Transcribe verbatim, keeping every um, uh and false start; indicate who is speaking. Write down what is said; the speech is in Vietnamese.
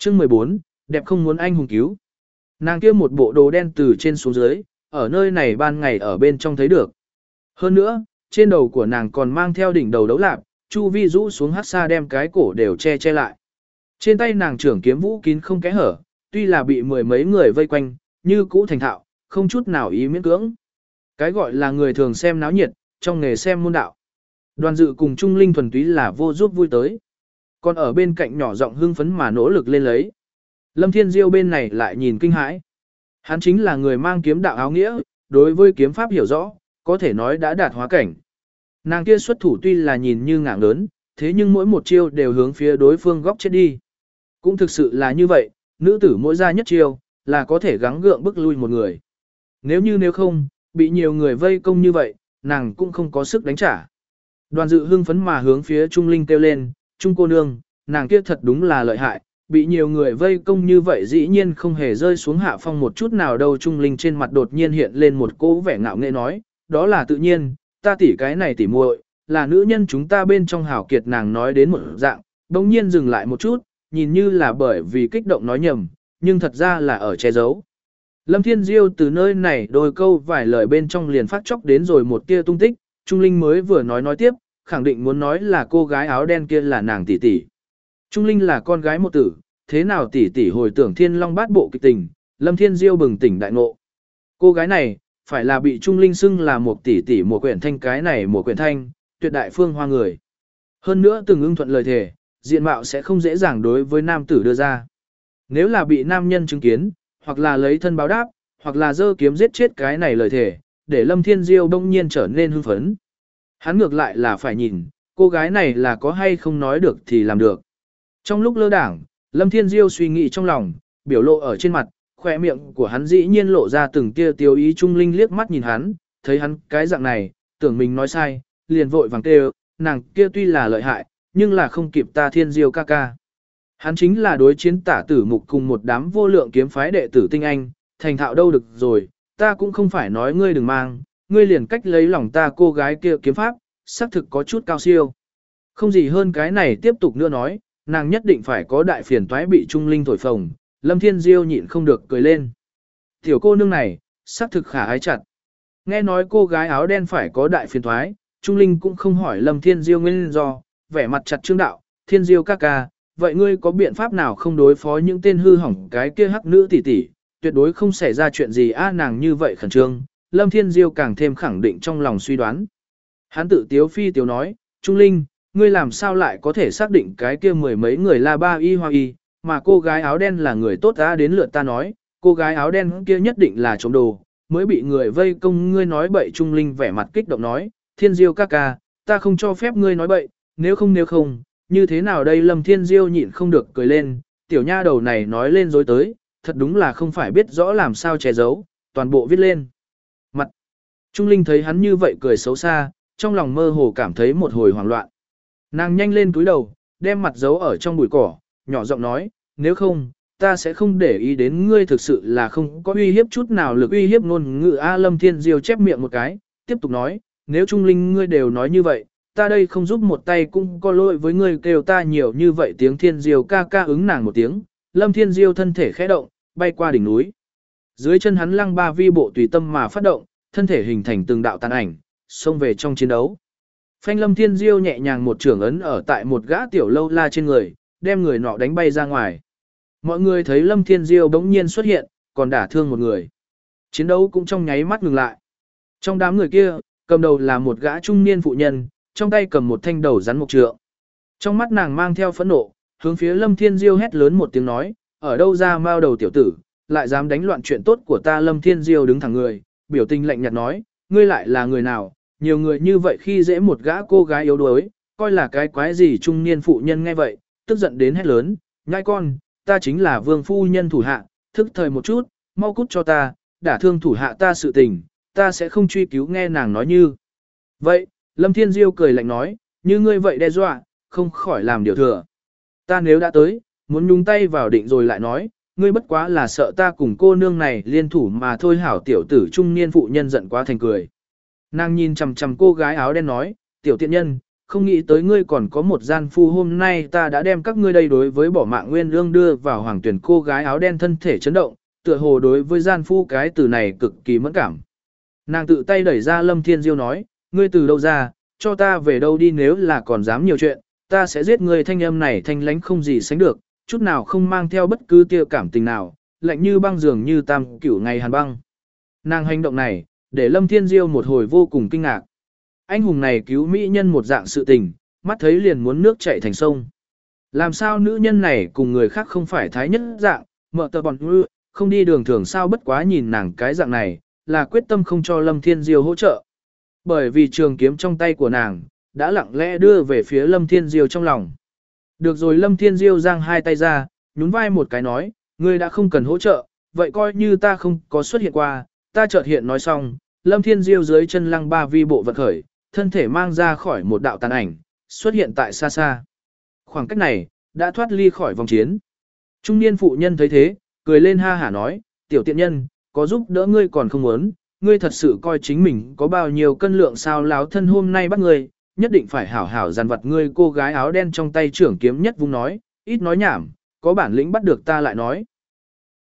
Speaker 1: Chương mười bốn, đẹp không muốn anh hùng cứu. Nàng kia một bộ đồ đen từ trên xuống dưới, ở nơi này ban ngày ở bên trong thấy được. Hơn nữa, trên đầu của nàng còn mang theo đỉnh đầu đấu lạp, chu vi rũ xuống hát xa đem cái cổ đều che che lại. Trên tay nàng trưởng kiếm vũ kín không kẽ hở, tuy là bị mười mấy người vây quanh, như cũ thành thạo, không chút nào ý miễn cưỡng. Cái gọi là người thường xem náo nhiệt, trong nghề xem môn đạo. Đoàn dự cùng Trung Linh thuần túy là vô giúp vui tới. Còn ở bên cạnh nhỏ giọng hưng phấn mà nỗ lực lên lấy. Lâm Thiên Diêu bên này lại nhìn kinh hãi. Hắn chính là người mang kiếm đạo áo nghĩa, đối với kiếm pháp hiểu rõ, có thể nói đã đạt hóa cảnh. Nàng kia xuất thủ tuy là nhìn như ngạng lớn, thế nhưng mỗi một chiêu đều hướng phía đối phương góc chết đi. Cũng thực sự là như vậy, nữ tử mỗi ra nhất chiêu, là có thể gắng gượng bức lui một người. Nếu như nếu không, bị nhiều người vây công như vậy, nàng cũng không có sức đánh trả. Đoàn dự hưng phấn mà hướng phía Trung Linh kêu lên, Trung cô nương, nàng kia thật đúng là lợi hại, bị nhiều người vây công như vậy dĩ nhiên không hề rơi xuống hạ phong một chút nào đâu. Trung Linh trên mặt đột nhiên hiện lên một cỗ vẻ ngạo nghễ nói, đó là tự nhiên, ta tỉ cái này tỉ muội, là nữ nhân chúng ta bên trong hảo kiệt. Nàng nói đến một dạng, bỗng nhiên dừng lại một chút, nhìn như là bởi vì kích động nói nhầm, nhưng thật ra là ở che giấu. Lâm Thiên Diêu từ nơi này đôi câu vài lời bên trong liền phát chốc đến rồi một tia tung tích, Trung Linh mới vừa nói nói tiếp, khẳng định muốn nói là cô gái áo đen kia là nàng tỷ tỷ. Trung Linh là con gái một tử, thế nào tỷ tỷ hồi tưởng Thiên Long bát bộ kịch tình, Lâm Thiên Diêu bừng tỉnh đại ngộ. Cô gái này, phải là bị Trung Linh xưng là một tỷ tỷ một quyển thanh cái này một quyển thanh, tuyệt đại phương hoa người. Hơn nữa từng ưng thuận lời thề, diện mạo sẽ không dễ dàng đối với nam tử đưa ra. Nếu là bị nam nhân chứng kiến, hoặc là lấy thân báo đáp, hoặc là giơ kiếm giết chết cái này lời thề, để Lâm Thiên Diêu đông nhiên trở nên hưng phấn. Hắn ngược lại là phải nhìn, cô gái này là có hay không nói được thì làm được. Trong lúc lơ đảng, Lâm Thiên Diêu suy nghĩ trong lòng, biểu lộ ở trên mặt, khỏe miệng của hắn dĩ nhiên lộ ra từng tia tiêu ý. Trung Linh liếc mắt nhìn hắn, thấy hắn cái dạng này, tưởng mình nói sai, liền vội vàng kêu, nàng kia tuy là lợi hại, nhưng là không kịp ta Thiên Diêu ca ca. Hắn chính là đối chiến tả tử mục cùng một đám vô lượng kiếm phái đệ tử tinh anh, thành thạo đâu được rồi, ta cũng không phải nói ngươi đừng mang, ngươi liền cách lấy lòng ta cô gái kia kiếm pháp, xác thực có chút cao siêu. Không gì hơn cái này tiếp tục nữa nói, nàng nhất định phải có đại phiền toái bị Trung Linh thổi phồng, Lâm Thiên Diêu nhịn không được cười lên. Tiểu cô nương này, xác thực khả ái chặt. Nghe nói cô gái áo đen phải có đại phiền toái, Trung Linh cũng không hỏi Lâm Thiên Diêu nguyên do, vẻ mặt chặt trương đạo, Thiên Diêu ca ca, vậy ngươi có biện pháp nào không đối phó những tên hư hỏng cái kia hắc nữ tỷ tỷ, tuyệt đối không xảy ra chuyện gì a. Nàng như vậy khẩn trương, Lâm Thiên Diêu càng thêm khẳng định trong lòng suy đoán. Hắn tự tiếu phi tiếu nói, Trung Linh, ngươi làm sao lại có thể xác định cái kia mười mấy người là ba y hoa y, mà cô gái áo đen là người tốt ta đến lượt ta nói, cô gái áo đen kia nhất định là trộm đồ, mới bị người vây công. Ngươi nói bậy. Trung Linh vẻ mặt kích động nói, Thiên Diêu ca ca, ta không cho phép ngươi nói bậy, nếu không nếu không, như thế nào đây. Lâm Thiên Diêu nhịn không được cười lên, tiểu nha đầu này nói lên dối tới, thật đúng là không phải biết rõ làm sao che giấu, toàn bộ viết lên mặt. Trung Linh thấy hắn như vậy cười xấu xa, trong lòng mơ hồ cảm thấy một hồi hoảng loạn. Nàng nhanh lên túi đầu, đem mặt giấu ở trong bụi cỏ, nhỏ giọng nói, nếu không, ta sẽ không để ý đến ngươi, thực sự là không có uy hiếp chút nào lực uy hiếp ngôn ngữ a. Lâm Thiên Diêu chép miệng một cái, tiếp tục nói, nếu Trung Linh ngươi đều nói như vậy, ta đây không giúp một tay cũng có lỗi với ngươi, kêu ta nhiều như vậy tiếng. Thiên Diêu ca ca ứng nàng một tiếng, Lâm Thiên Diêu thân thể khẽ động, bay qua đỉnh núi. Dưới chân hắn lăng ba vi bộ tùy tâm mà phát động, thân thể hình thành từng đạo tàn ảnh, xông về trong chiến đấu. Phanh. Lâm Thiên Diêu nhẹ nhàng một trường ấn ở tại một gã tiểu lâu la trên người, đem người nọ đánh bay ra ngoài. Mọi người thấy Lâm Thiên Diêu bỗng nhiên xuất hiện, còn đả thương một người. Chiến đấu cũng trong nháy mắt ngừng lại. Trong đám người kia, cầm đầu là một gã trung niên phụ nhân, trong tay cầm một thanh đầu rắn mộc trượng. Trong mắt nàng mang theo phẫn nộ, hướng phía Lâm Thiên Diêu hét lớn một tiếng nói, ở đâu ra mao đầu tiểu tử, lại dám đánh loạn chuyện tốt của ta. Lâm Thiên Diêu đứng thẳng người, biểu tình lạnh nhạt nói, ngươi lại là người nào, nhiều người như vậy khi dễ một gã cô gái yếu đuối, coi là cái quái gì. Trung niên phụ nhân nghe vậy, tức giận đến hét lớn, nhãi con, ta chính là vương phu nhân thủ hạ, thức thời một chút, mau cút cho ta, đả thương thủ hạ ta sự tình, ta sẽ không truy cứu. Nghe nàng nói như vậy, Lâm Thiên Diêu cười lạnh nói, như ngươi vậy đe dọa, không khỏi làm điều thừa. Ta nếu đã tới, muốn nhúng tay vào định rồi lại nói, ngươi bất quá là sợ ta cùng cô nương này liên thủ mà thôi. Hảo tiểu tử. Trung niên phụ nhân giận quá thành cười. Nàng nhìn chằm chằm cô gái áo đen nói, tiểu tiện nhân, không nghĩ tới ngươi còn có một gian phu, hôm nay ta đã đem các ngươi đây đối với bỏ mạng nguyên lương đưa vào hoàng tuyển cô gái áo đen thân thể chấn động, tựa hồ đối với gian phu cái từ này cực kỳ mẫn cảm. Nàng tự tay đẩy ra Lâm Thiên Diêu nói, ngươi từ đâu ra, cho ta về đâu đi, nếu là còn dám nhiều chuyện, ta sẽ giết ngươi. Thanh âm này thanh lánh không gì sánh được, chút nào không mang theo bất cứ tia cảm tình nào, lạnh như băng, dường như tam cửu ngày hàn băng. Nàng hành động này, để Lâm Thiên Diêu một hồi vô cùng kinh ngạc. Anh hùng này cứu mỹ nhân một dạng sự tình, mắt thấy liền muốn nước chảy thành sông. Làm sao nữ nhân này cùng người khác không phải thái nhất dạng, mợ tờ bọn ư, không đi đường thường sao, bất quá nhìn nàng cái dạng này, là quyết tâm không cho Lâm Thiên Diêu hỗ trợ. Bởi vì trường kiếm trong tay của nàng, đã lặng lẽ đưa về phía Lâm Thiên Diêu trong lòng. Được rồi, Lâm Thiên Diêu giang hai tay ra, nhún vai một cái nói, ngươi đã không cần hỗ trợ, vậy coi như ta không có xuất hiện qua. Ta chợt hiện nói xong, Lâm Thiên Diêu dưới chân lăng ba vi bộ vật khởi, thân thể mang ra khỏi một đạo tàn ảnh, xuất hiện tại xa xa. Khoảng cách này, đã thoát ly khỏi vòng chiến. Trung niên phụ nhân thấy thế, cười lên ha hả nói, tiểu tiện nhân, có giúp đỡ ngươi còn không muốn, ngươi thật sự coi chính mình có bao nhiêu cân lượng sao, láo thân hôm nay bắt ngươi, nhất định phải hảo hảo dàn vặt ngươi. Cô gái áo đen trong tay trưởng kiếm nhất vung nói, ít nói nhảm, có bản lĩnh bắt được ta lại nói.